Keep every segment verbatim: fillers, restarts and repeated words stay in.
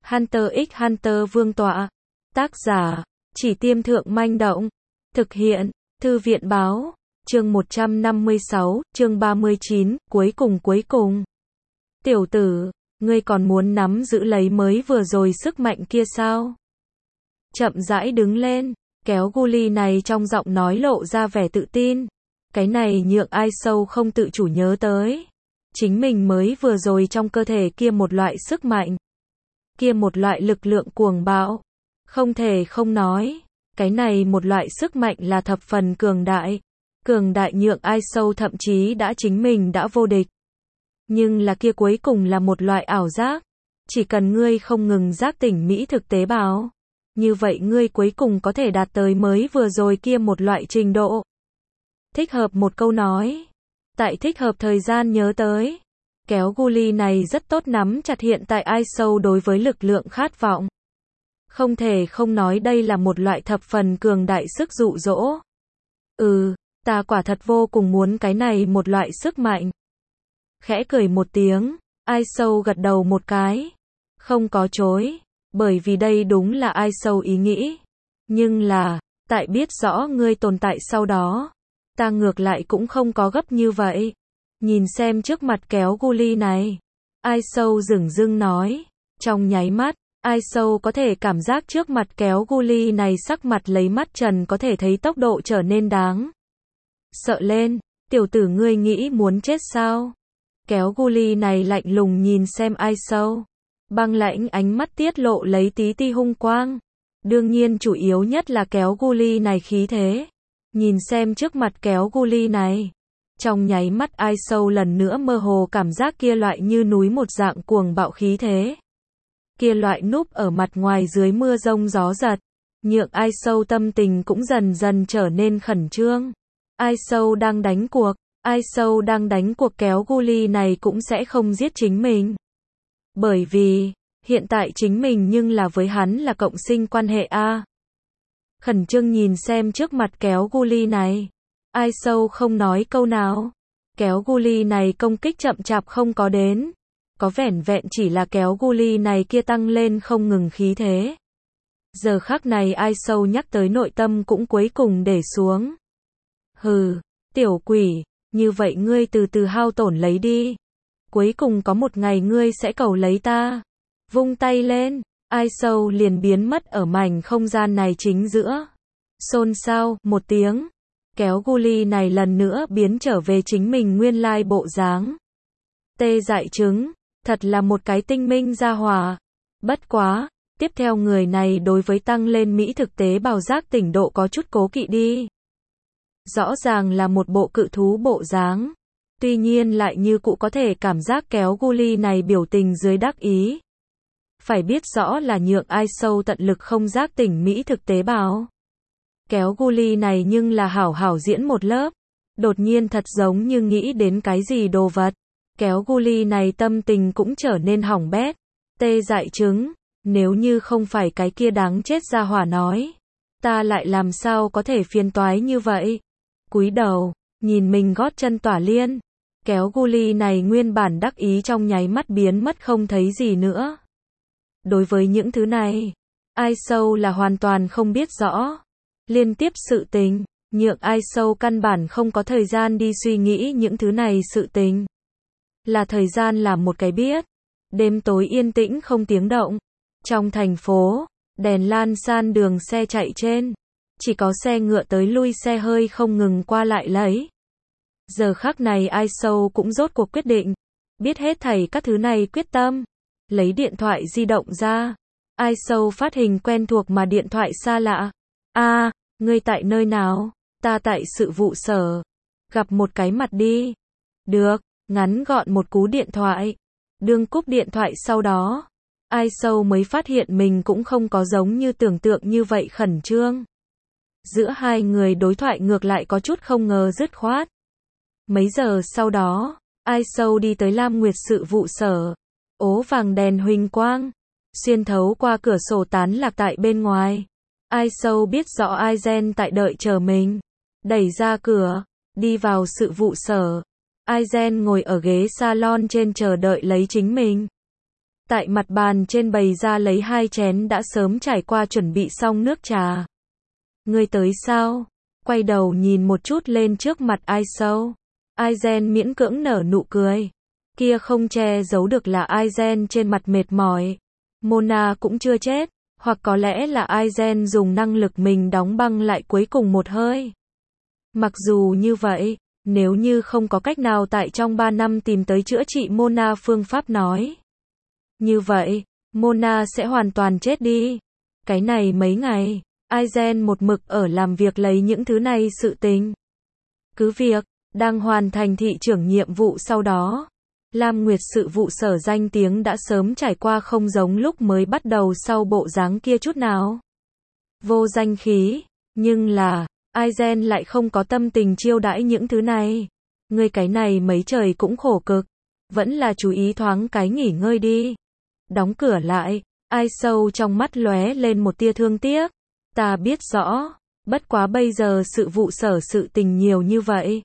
Hunter x Hunter Vương tọa. Tác giả, Chỉ Tiêm Thượng Manh Động. Thực hiện, Thư viện Báo. Chương một trăm năm mươi sáu, chương ba mươi chín, cuối cùng cuối cùng. Tiểu tử, ngươi còn muốn nắm giữ lấy mới vừa rồi sức mạnh kia sao? Chậm rãi đứng lên, kéo Guli này trong giọng nói lộ ra vẻ tự tin. Cái này nhượng ai sâu không tự chủ nhớ tới. Chính mình mới vừa rồi trong cơ thể kia một loại sức mạnh. Kia một loại lực lượng cuồng bạo. Không thể không nói, cái này một loại sức mạnh là thập phần cường đại. Cường đại nhượng ai sâu thậm chí đã chính mình đã vô địch. Nhưng là kia cuối cùng là một loại ảo giác. Chỉ cần ngươi không ngừng giác tỉnh mỹ thực tế bào, như vậy ngươi cuối cùng có thể đạt tới mới vừa rồi kia một loại trình độ. Thích hợp một câu nói. Tại thích hợp thời gian nhớ tới. Kéo Guli này rất tốt nắm chặt hiện tại ai sâu đối với lực lượng khát vọng. Không thể không nói đây là một loại thập phần cường đại sức dụ dỗ. Ừ, ta quả thật vô cùng muốn cái này một loại sức mạnh. Khẽ cười một tiếng, ai sâu gật đầu một cái. Không có chối, bởi vì đây đúng là ai sâu ý nghĩ. Nhưng là, tại biết rõ ngươi tồn tại sau đó, ta ngược lại cũng không có gấp như vậy. Nhìn xem trước mặt kéo Guli này. Ai sâu dửng dưng nói. Trong nháy mắt, ai sâu có thể cảm giác trước mặt kéo Guli này sắc mặt lấy mắt trần có thể thấy tốc độ trở nên đáng sợ lên. Tiểu tử ngươi nghĩ muốn chết sao? Kéo Guli này lạnh lùng nhìn xem ai sâu. Băng lãnh ánh mắt tiết lộ lấy tí ti hung quang. Đương nhiên chủ yếu nhất là kéo Guli này khí thế. Nhìn xem trước mặt kéo Guli này. Trong nháy mắt ai sâu lần nữa mơ hồ cảm giác kia loại như núi một dạng cuồng bạo khí thế. Kia loại núp ở mặt ngoài dưới mưa rông gió giật. Nhượng ai sâu tâm tình cũng dần dần trở nên khẩn trương. Ai sâu đang đánh cuộc. Ai sâu đang đánh cuộc kéo Guli này cũng sẽ không giết chính mình. Bởi vì, hiện tại chính mình nhưng là với hắn là cộng sinh quan hệ A. Khẩn trương nhìn xem trước mặt kéo Guli này. Ai sâu không nói câu nào. Kéo Guli này công kích chậm chạp không có đến. Có vẻn vẹn chỉ là kéo Guli này kia tăng lên không ngừng khí thế. Giờ khắc này ai sâu nhắc tới nội tâm cũng cuối cùng để xuống. Hừ, tiểu quỷ, như vậy ngươi từ từ hao tổn lấy đi. Cuối cùng có một ngày ngươi sẽ cầu lấy ta. Vung tay lên, ai sâu liền biến mất ở mảnh không gian này chính giữa. Xôn xao, một tiếng. Kéo Guli này lần nữa biến trở về chính mình nguyên lai bộ dáng. Tê dại trứng, thật là một cái tinh minh gia hỏa. Bất quá, tiếp theo người này đối với tăng lên mỹ thực tế bào giác tỉnh độ có chút cố kỵ đi. Rõ ràng là một bộ cự thú bộ dáng. Tuy nhiên lại như cụ có thể cảm giác kéo Guli này biểu tình dưới đắc ý. Phải biết rõ là nhượng ai sâu tận lực không giác tỉnh mỹ thực tế bào. Kéo Guli này nhưng là hảo hảo diễn một lớp. Đột nhiên thật giống như nghĩ đến cái gì đồ vật. Kéo Guli này tâm tình cũng trở nên hỏng bét. Tê dại trứng, nếu như không phải cái kia đáng chết ra hỏa nói. Ta lại làm sao có thể phiền toái như vậy. Cúi đầu, nhìn mình gót chân tỏa liên. Kéo Guli này nguyên bản đắc ý trong nháy mắt biến mất không thấy gì nữa. Đối với những thứ này, ai sâu là hoàn toàn không biết rõ. Liên tiếp sự tình, nhượng ai sâu căn bản không có thời gian đi suy nghĩ những thứ này sự tình. Là thời gian làm một cái biết. Đêm tối yên tĩnh không tiếng động. Trong thành phố, đèn lan san đường xe chạy trên. Chỉ có xe ngựa tới lui xe hơi không ngừng qua lại lấy. Giờ khắc này ai sâu cũng rốt cuộc quyết định. Biết hết thảy các thứ này quyết tâm. Lấy điện thoại di động ra. Ai sâu phát hình quen thuộc mà điện thoại xa lạ. A, à, ngươi tại nơi nào? Ta tại sự vụ sở. Gặp một cái mặt đi. Được, ngắn gọn một cú điện thoại. Đương cúp điện thoại sau đó. Ai sâu mới phát hiện mình cũng không có giống như tưởng tượng như vậy khẩn trương. Giữa hai người đối thoại ngược lại có chút không ngờ dứt khoát. Mấy giờ sau đó, ai sâu đi tới Lam Nguyệt sự vụ sở. Ố vàng đèn huỳnh quang. Xuyên thấu qua cửa sổ tán lạc tại bên ngoài. Ai sâu biết rõ ai gen tại đợi chờ mình. Đẩy ra cửa, đi vào sự vụ sở. Ai gen ngồi ở ghế salon trên chờ đợi lấy chính mình. Tại mặt bàn trên bày ra lấy hai chén đã sớm trải qua chuẩn bị xong nước trà. Ngươi tới sao? Quay đầu nhìn một chút lên trước mặt Ai Sâu. Aizen miễn cưỡng nở nụ cười. Kia không che giấu được là Aizen trên mặt mệt mỏi. Mona cũng chưa chết, hoặc có lẽ là Aizen dùng năng lực mình đóng băng lại cuối cùng một hơi. Mặc dù như vậy, nếu như không có cách nào tại trong ba năm tìm tới chữa trị Mona phương pháp nói. Như vậy, Mona sẽ hoàn toàn chết đi. Cái này mấy ngày, Aizen một mực ở làm việc lấy những thứ này sự tình. Cứ việc, đang hoàn thành thị trưởng nhiệm vụ sau đó. Lam Nguyệt sự vụ sở danh tiếng đã sớm trải qua không giống lúc mới bắt đầu sau bộ dáng kia chút nào. Vô danh khí, nhưng là, Aizen lại không có tâm tình chiêu đãi những thứ này. Ngươi cái này mấy trời cũng khổ cực, vẫn là chú ý thoáng cái nghỉ ngơi đi. Đóng cửa lại, Ai Sâu trong mắt lóe lên một tia thương tiếc. Ta biết rõ, bất quá bây giờ sự vụ sở sự tình nhiều như vậy.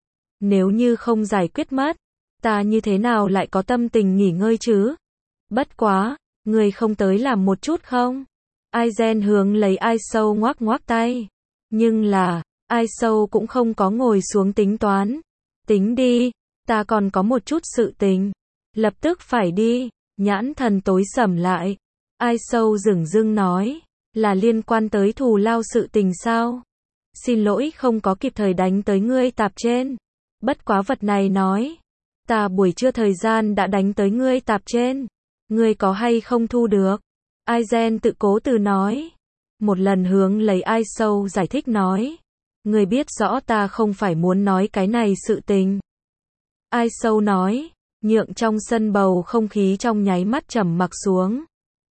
Nếu như không giải quyết mất, ta như thế nào lại có tâm tình nghỉ ngơi chứ? Bất quá, người không tới làm một chút không? Aizen hướng lấy Ai Sâu ngoắc ngoắc tay. Nhưng là, Ai Sâu cũng không có ngồi xuống tính toán. Tính đi, ta còn có một chút sự tình. Lập tức phải đi, nhãn thần tối sầm lại. Ai Sâu dửng dưng nói, là liên quan tới thù lao sự tình sao? Xin lỗi không có kịp thời đánh tới ngươi tạp trên. Bất quá vật này nói. Ta buổi trưa thời gian đã đánh tới ngươi tạp trên. Ngươi có hay không thu được? Aizen tự cố từ nói. Một lần hướng lấy Ai Sâu giải thích nói. Ngươi biết rõ ta không phải muốn nói cái này sự tình. Ai Sâu nói. Nhượng trong sân bầu không khí trong nháy mắt trầm mặc xuống.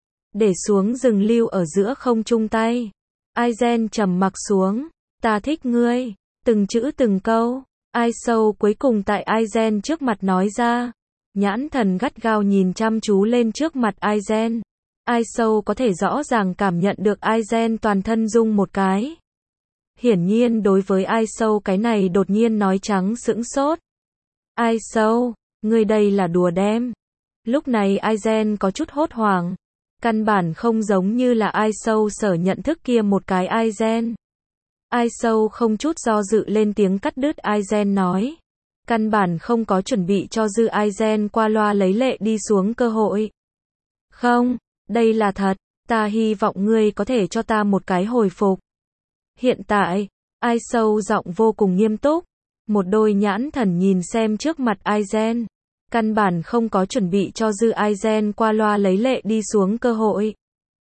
Để xuống rừng lưu ở giữa không chung tay. Aizen trầm mặc xuống. Ta thích ngươi. Từng chữ từng câu. Ai Sâu cuối cùng tại Aizen trước mặt nói ra. Nhãn thần gắt gao nhìn chăm chú lên trước mặt Aizen. Ai Sâu có thể rõ ràng cảm nhận được Aizen toàn thân rung một cái. Hiển nhiên đối với Ai Sâu cái này đột nhiên nói trắng sững sốt. Ai Sâu, ngươi đây là đùa đem. Lúc này Aizen có chút hốt hoảng. Căn bản không giống như là Ai Sâu sở nhận thức kia một cái Aizen. Ai Sâu không chút do dự lên tiếng cắt đứt Aizen nói. Căn bản không có chuẩn bị cho dư Aizen qua loa lấy lệ đi xuống cơ hội. Không, đây là thật, ta hy vọng ngươi có thể cho ta một cái hồi phục. Hiện tại, Ai Sâu giọng vô cùng nghiêm túc. Một đôi nhãn thần nhìn xem trước mặt Aizen. Căn bản không có chuẩn bị cho dư Aizen qua loa lấy lệ đi xuống cơ hội.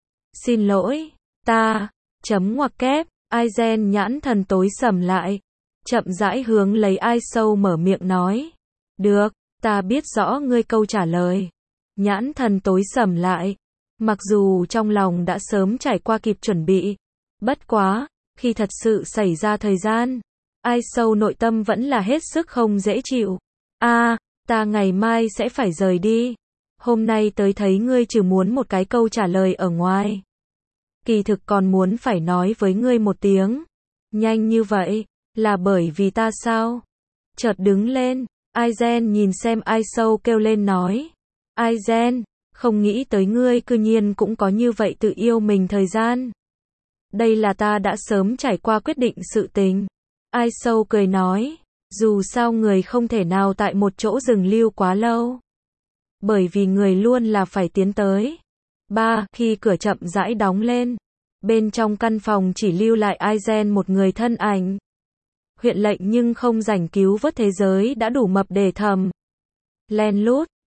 Xin lỗi, ta, chấm ngoặc kép. Aizen nhãn thần tối sầm lại. Chậm rãi hướng lấy Ai Sâu mở miệng nói. Được, ta biết rõ ngươi câu trả lời. Nhãn thần tối sầm lại. Mặc dù trong lòng đã sớm trải qua kịp chuẩn bị. Bất quá, khi thật sự xảy ra thời gian. Ai Sâu nội tâm vẫn là hết sức không dễ chịu. A, à, ta ngày mai sẽ phải rời đi. Hôm nay tới thấy ngươi trừ muốn một cái câu trả lời ở ngoài. Kỳ thực còn muốn phải nói với ngươi một tiếng. Nhanh như vậy, là bởi vì ta sao? Chợt đứng lên, Aizen nhìn xem Ai Sâu kêu lên nói. Aizen, không nghĩ tới ngươi cư nhiên cũng có như vậy tự yêu mình thời gian. Đây là ta đã sớm trải qua quyết định sự tình. Ai Sâu cười nói. Dù sao người không thể nào tại một chỗ dừng lưu quá lâu. Bởi vì người luôn là phải tiến tới. Ba, khi cửa chậm rãi đóng lên. Bên trong căn phòng chỉ lưu lại Aizen một người thân ảnh. Huyện lệnh nhưng không rảnh cứu vớt thế giới đã đủ mập để thầm. Len lút,